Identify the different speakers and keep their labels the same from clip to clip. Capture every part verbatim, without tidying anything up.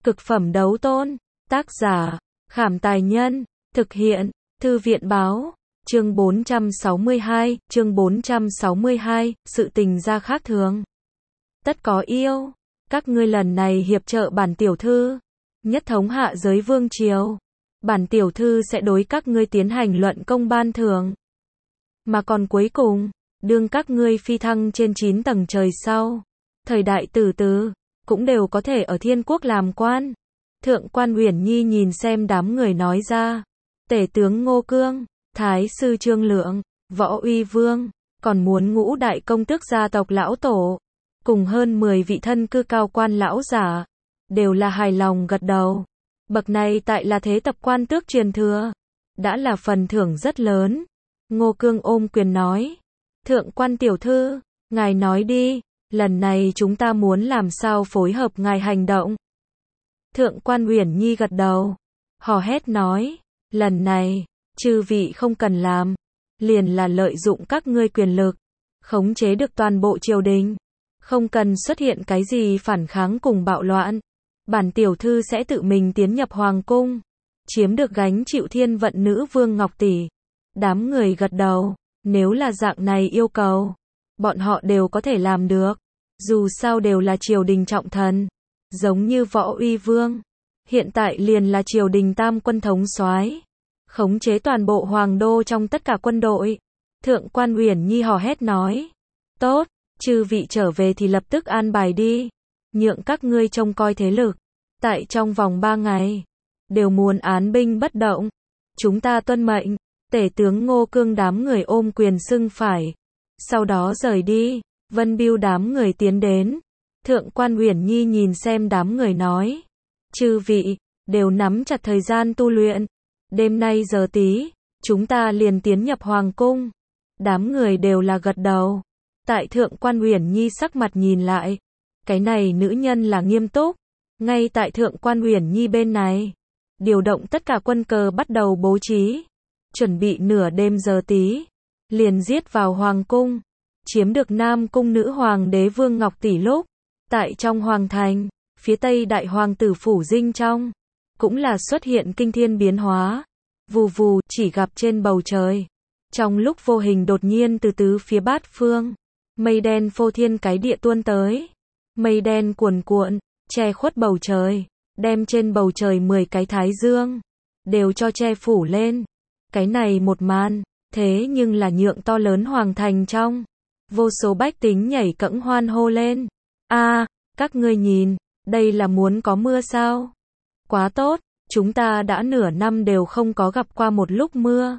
Speaker 1: Cực phẩm đấu tôn. Tác giả, Khảm Tài Nhân. Thực hiện, Thư viện Báo. Chương bốn trăm sáu mươi hai, chương bốn trăm sáu mươi hai, sự tình gia khác thường. Tất có yêu. Các ngươi lần này hiệp trợ bản tiểu thư, nhất thống hạ giới vương triều. Bản tiểu thư sẽ đối các ngươi tiến hành luận công ban thưởng. Mà còn cuối cùng, đương các ngươi phi thăng trên chín tầng trời sau, thời đại từ từ, cũng đều có thể ở thiên quốc làm quan. Thượng quan Uyển Nhi nhìn xem đám người nói ra. Tể tướng Ngô Cương, Thái sư Trương Lượng, Võ Uy Vương, còn muốn ngũ đại công tước gia tộc lão tổ, cùng hơn mười vị thân cư cao quan lão giả, đều là hài lòng gật đầu. Bậc này tại là thế tập quan tước truyền thừa, đã là phần thưởng rất lớn. Ngô Cương ôm quyền nói, thượng quan tiểu thư, ngài nói đi, lần này chúng ta muốn làm sao phối hợp ngài hành động. Thượng quan Uyển Nhi gật đầu, hò hét nói, lần này, chư vị không cần làm, liền là lợi dụng các ngươi quyền lực, khống chế được toàn bộ triều đình, không cần xuất hiện cái gì phản kháng cùng bạo loạn. Bản tiểu thư sẽ tự mình tiến nhập hoàng cung, chiếm được gánh chịu thiên vận nữ vương Ngọc Tỷ. Đám người gật đầu, nếu là dạng này yêu cầu, bọn họ đều có thể làm được, dù sao đều là triều đình trọng thần, giống như Võ Uy Vương, hiện tại liền là triều đình tam quân thống soái, khống chế toàn bộ hoàng đô trong tất cả quân đội. Thượng quan Uyển Nhi hò hét nói, tốt, chư vị trở về thì lập tức an bài đi, nhượng các ngươi trông coi thế lực, tại trong vòng ba ngày, đều muốn án binh bất động, chúng ta tuân mệnh. Tể tướng Ngô Cương đám người ôm quyền xưng phải, sau đó rời đi. Vân Bưu đám người tiến đến. Thượng quan Uyển Nhi nhìn xem đám người nói, chư vị, đều nắm chặt thời gian tu luyện, đêm nay giờ tí, chúng ta liền tiến nhập hoàng cung. Đám người đều là gật đầu. Tại Thượng quan Uyển Nhi sắc mặt nhìn lại, cái này nữ nhân là nghiêm túc. Ngay tại Thượng quan Uyển Nhi bên này, điều động tất cả quân cờ bắt đầu bố trí, chuẩn bị nửa đêm giờ tí, liền giết vào hoàng cung, chiếm được Nam cung nữ hoàng đế vương Ngọc Tỷ lúc, tại trong hoàng thành, phía tây đại hoàng tử phủ dinh trong, cũng là xuất hiện kinh thiên biến hóa, vù vù, chỉ gặp trên bầu trời, trong lúc vô hình đột nhiên từ tứ phía bát phương, mây đen phô thiên cái địa tuôn tới, mây đen cuồn cuộn, che khuất bầu trời, đem trên bầu trời mười cái thái dương, đều cho che phủ lên. Cái này một màn, thế nhưng là nhượng to lớn hoàng thành trong, vô số bách tính nhảy cẫng hoan hô lên. A, các ngươi nhìn, đây là muốn có mưa sao? Quá tốt, chúng ta đã nửa năm đều không có gặp qua một lúc mưa.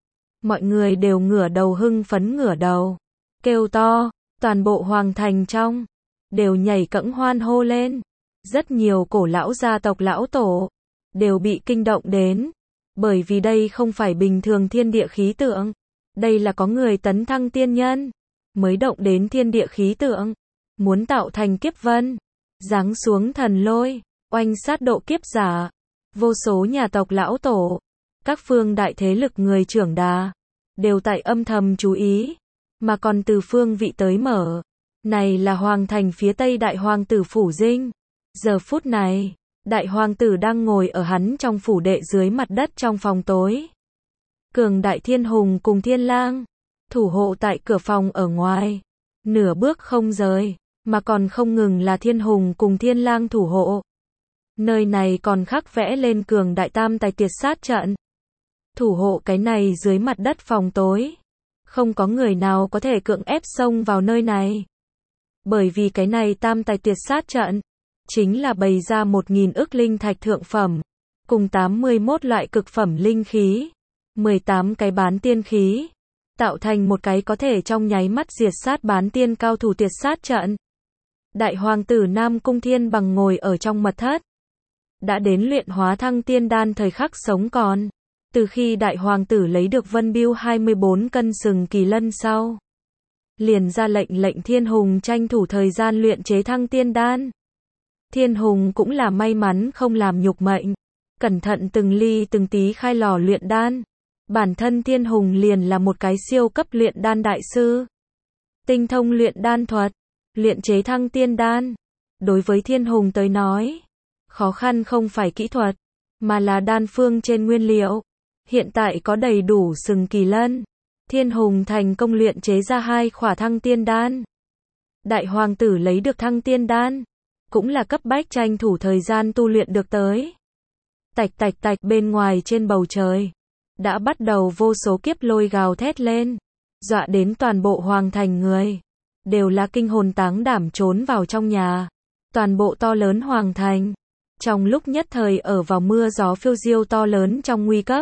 Speaker 1: Mọi người đều ngửa đầu hưng phấn ngửa đầu, kêu to, toàn bộ hoàng thành trong, đều nhảy cẫng hoan hô lên. Rất nhiều cổ lão gia tộc lão tổ, đều bị kinh động đến. Bởi vì đây không phải bình thường thiên địa khí tượng, đây là có người tấn thăng tiên nhân, mới động đến thiên địa khí tượng, muốn tạo thành kiếp vân, giáng xuống thần lôi, oanh sát độ kiếp giả. Vô số nhà tộc lão tổ, các phương đại thế lực người trưởng đà, đều tại âm thầm chú ý, mà còn từ phương vị tới mở. Này là hoàng thành phía tây đại hoàng tử phủ dinh. Giờ phút này, đại hoàng tử đang ngồi ở hắn trong phủ đệ dưới mặt đất trong phòng tối. Cường đại thiên hùng cùng thiên lang, thủ hộ tại cửa phòng ở ngoài, nửa bước không rời, mà còn không ngừng là thiên hùng cùng thiên lang thủ hộ. Nơi này còn khắc vẽ lên cường đại tam tài tiệt sát trận. Thủ hộ cái này dưới mặt đất phòng tối, không có người nào có thể cưỡng ép xông vào nơi này. Bởi vì cái này tam tài tiệt sát trận, chính là bày ra một nghìn ức linh thạch thượng phẩm, cùng tám mươi mốt loại cực phẩm linh khí, mười tám cái bán tiên khí, tạo thành một cái có thể trong nháy mắt diệt sát bán tiên cao thủ tiệt sát trận. Đại hoàng tử Nam Cung Thiên Bằng ngồi ở trong mật thất, đã đến luyện hóa thăng tiên đan thời khắc sống còn. Từ khi đại hoàng tử lấy được Vân Bưu hai mươi bốn cân sừng kỳ lân sau, liền ra lệnh lệnh Thiên Hùng tranh thủ thời gian luyện chế thăng tiên đan. Thiên Hùng cũng là may mắn không làm nhục mệnh, cẩn thận từng ly từng tí khai lò luyện đan. Bản thân Thiên Hùng liền là một cái siêu cấp luyện đan đại sư, tinh thông luyện đan thuật, luyện chế thăng tiên đan. Đối với Thiên Hùng tới nói, Khó khăn không phải kỹ thuật, mà là đan phương trên nguyên liệu. Hiện tại có đầy đủ sừng kỳ lân. Thiên Hùng thành công luyện chế ra hai khỏa thăng tiên đan. Đại hoàng tử lấy được thăng tiên đan, cũng là cấp bách tranh thủ thời gian tu luyện được tới. Tạch tạch tạch bên ngoài trên bầu trời, đã bắt đầu vô số kiếp lôi gào thét lên, dọa đến toàn bộ hoàng thành người, đều là kinh hồn táng đảm trốn vào trong nhà. Toàn bộ to lớn hoàng thành, trong lúc nhất thời ở vào mưa gió phiêu diêu to lớn trong nguy cấp.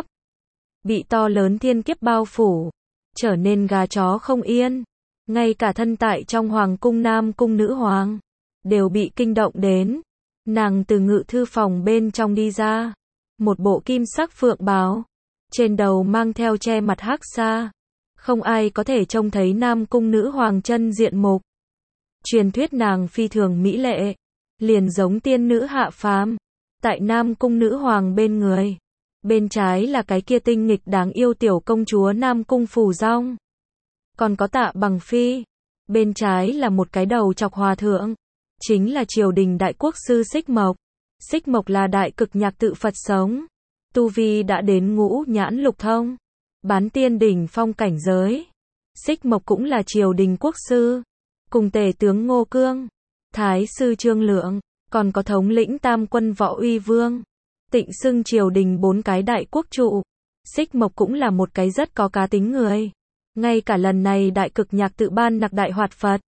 Speaker 1: Bị to lớn thiên kiếp bao phủ, trở nên gà chó không yên. Ngay cả thân tại trong hoàng cung Nam cung nữ hoàng, đều bị kinh động đến. Nàng từ ngự thư phòng bên trong đi ra, một bộ kim sắc phượng bào, trên đầu mang theo che mặt hắc sa. Không ai có thể trông thấy Nam cung nữ hoàng chân diện mục. Truyền thuyết nàng phi thường mỹ lệ, liền giống tiên nữ hạ phàm. Tại Nam cung nữ hoàng bên người, bên trái là cái kia tinh nghịch đáng yêu tiểu công chúa Nam cung Phù Dong. Còn có Tạ Bằng Phi, bên trái là một cái đầu chọc hòa thượng, chính là triều đình đại quốc sư Xích Mộc. Xích Mộc là đại cực nhạc tự Phật sống, tu vi đã đến ngũ nhãn lục thông, bán tiên đỉnh phong cảnh giới. Xích Mộc cũng là triều đình quốc sư, cùng tể tướng Ngô Cương, thái sư Trương Lượng, còn có thống lĩnh tam quân Võ Uy Vương, tịnh xưng triều đình bốn cái đại quốc trụ. Xích Mộc cũng là một cái rất có cá tính người. Ngay cả lần này đại cực nhạc tự ban nặc đại hoạt Phật,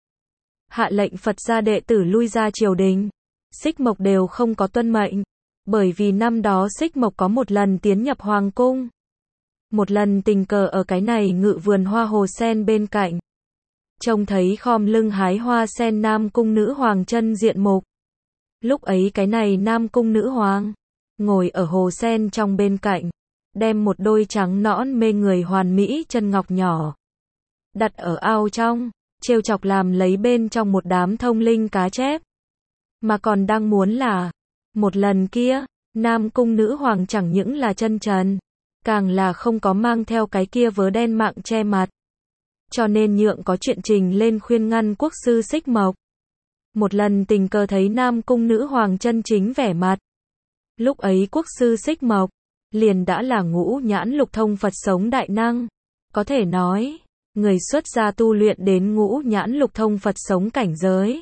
Speaker 1: hạ lệnh Phật gia đệ tử lui ra triều đình, Xích Mộc đều không có tuân mệnh. Bởi vì năm đó Xích Mộc có một lần tiến nhập hoàng cung, một lần tình cờ ở cái này ngự vườn hoa hồ sen bên cạnh, trông thấy khom lưng hái hoa sen Nam cung nữ hoàng chân diện mục. Lúc ấy cái này Nam cung nữ hoàng ngồi ở hồ sen trong bên cạnh, đem một đôi trắng nõn mê người hoàn mỹ chân ngọc nhỏ đặt ở ao trong, trêu chọc làm lấy bên trong một đám thông linh cá chép. Mà còn đang muốn là, một lần kia, Nam cung nữ hoàng chẳng những là chân trần, càng là không có mang theo cái kia vớ đen mạng che mặt. Cho nên nhượng có chuyện trình lên khuyên ngăn quốc sư Xích Mộc. Một lần tình cờ thấy Nam cung nữ hoàng chân chính vẻ mặt. Lúc ấy quốc sư Xích Mộc liền đã là ngũ nhãn lục thông Phật sống đại năng. Có thể nói, người xuất gia tu luyện đến ngũ nhãn lục thông Phật sống cảnh giới,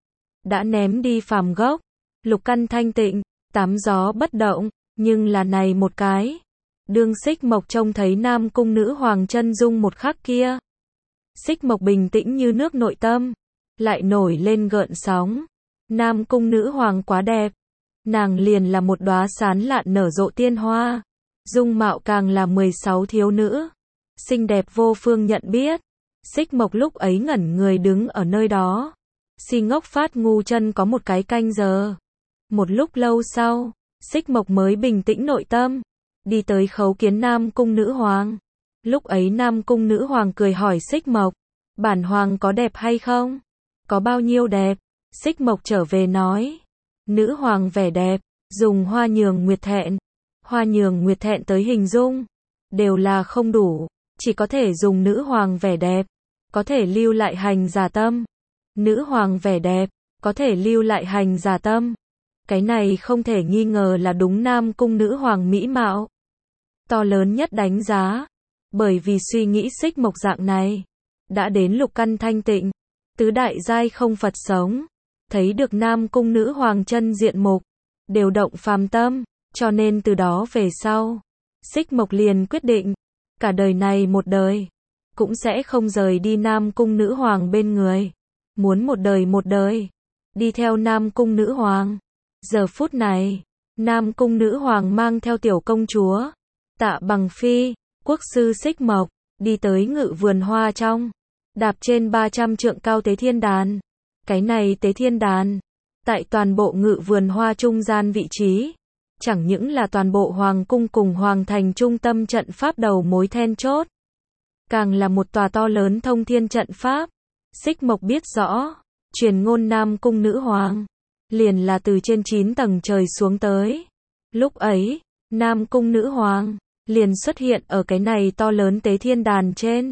Speaker 1: đã ném đi phàm gốc, lục căn thanh tịnh, tám gió bất động. Nhưng là này một cái, đương Xích Mộc trông thấy Nam cung nữ hoàng chân dung một khắc kia, Xích Mộc bình tĩnh như nước nội tâm, lại nổi lên gợn sóng. Nam cung nữ hoàng quá đẹp, nàng liền là một đóa sán lạn nở rộ tiên hoa, dung mạo càng là mười sáu thiếu nữ, xinh đẹp vô phương nhận biết. Xích Mộc lúc ấy ngẩn người đứng ở nơi đó, si ngốc phát ngu chân có một cái canh giờ. Một lúc lâu sau, Xích Mộc mới bình tĩnh nội tâm, đi tới khấu kiến Nam cung nữ hoàng. Lúc ấy Nam cung nữ hoàng cười hỏi Xích Mộc, bản hoàng có đẹp hay không? Có bao nhiêu đẹp? Xích Mộc trở về nói, nữ hoàng vẻ đẹp, dùng hoa nhường nguyệt thẹn. Hoa nhường nguyệt thẹn tới hình dung, đều là không đủ, chỉ có thể dùng nữ hoàng vẻ đẹp, có thể lưu lại hành giả tâm. Nữ hoàng vẻ đẹp, có thể lưu lại hành giả tâm. Cái này không thể nghi ngờ là đúng Nam cung nữ hoàng mỹ mạo to lớn nhất đánh giá. Bởi vì suy nghĩ Xích Mộc dạng này, đã đến lục căn thanh tịnh, tứ đại giai không Phật sống, thấy được Nam cung nữ hoàng chân diện mục, đều động phàm tâm. Cho nên từ đó về sau, Xích Mộc liền quyết định, cả đời này một đời, cũng sẽ không rời đi Nam cung nữ hoàng bên người. Muốn một đời một đời, đi theo Nam cung nữ hoàng. Giờ phút này, Nam cung nữ hoàng mang theo tiểu công chúa, Tạ Bằng Phi, quốc sư Xích Mộc, đi tới ngự vườn hoa trong, đạp trên ba trăm trượng cao tế thiên đàn. Cái này tế thiên đàn, tại toàn bộ ngự vườn hoa trung gian vị trí, chẳng những là toàn bộ hoàng cung cùng hoàng thành trung tâm trận pháp đầu mối then chốt, càng là một tòa to lớn thông thiên trận pháp. Xích Mộc biết rõ, truyền ngôn Nam cung nữ hoàng, liền là từ trên chín tầng trời xuống tới. Lúc ấy, Nam cung nữ hoàng, liền xuất hiện ở cái này to lớn tế thiên đàn trên.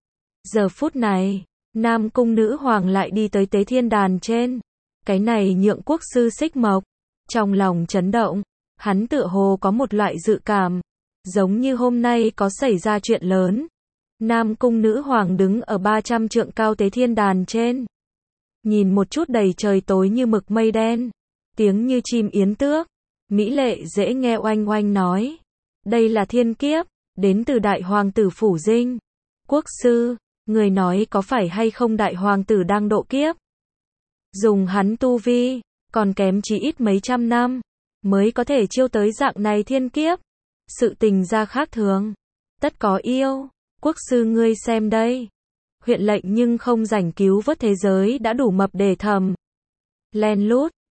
Speaker 1: Giờ phút này, Nam cung nữ hoàng lại đi tới tế thiên đàn trên. Cái này nhượng quốc sư Xích Mộc, Trong lòng chấn động, hắn tựa hồ có một loại dự cảm, giống như hôm nay có xảy ra chuyện lớn. Nam cung nữ hoàng đứng ở ba trăm trượng cao tế thiên đàn trên. Nhìn một chút đầy trời tối như mực mây đen, tiếng như chim yến tước, mỹ lệ dễ nghe oanh oanh nói. Đây là thiên kiếp, đến từ đại hoàng tử Phủ Dinh. Quốc sư, người nói có phải hay không đại hoàng tử đang độ kiếp? Dùng hắn tu vi, còn kém chỉ ít mấy trăm năm, mới có thể chiêu tới dạng này thiên kiếp. Sự tình ra khác thường. Tất có yêu, quốc sư ngươi xem đây. Huyện lệnh nhưng không rảnh cứu vớt thế giới đã đủ mập để thầm. Len lút,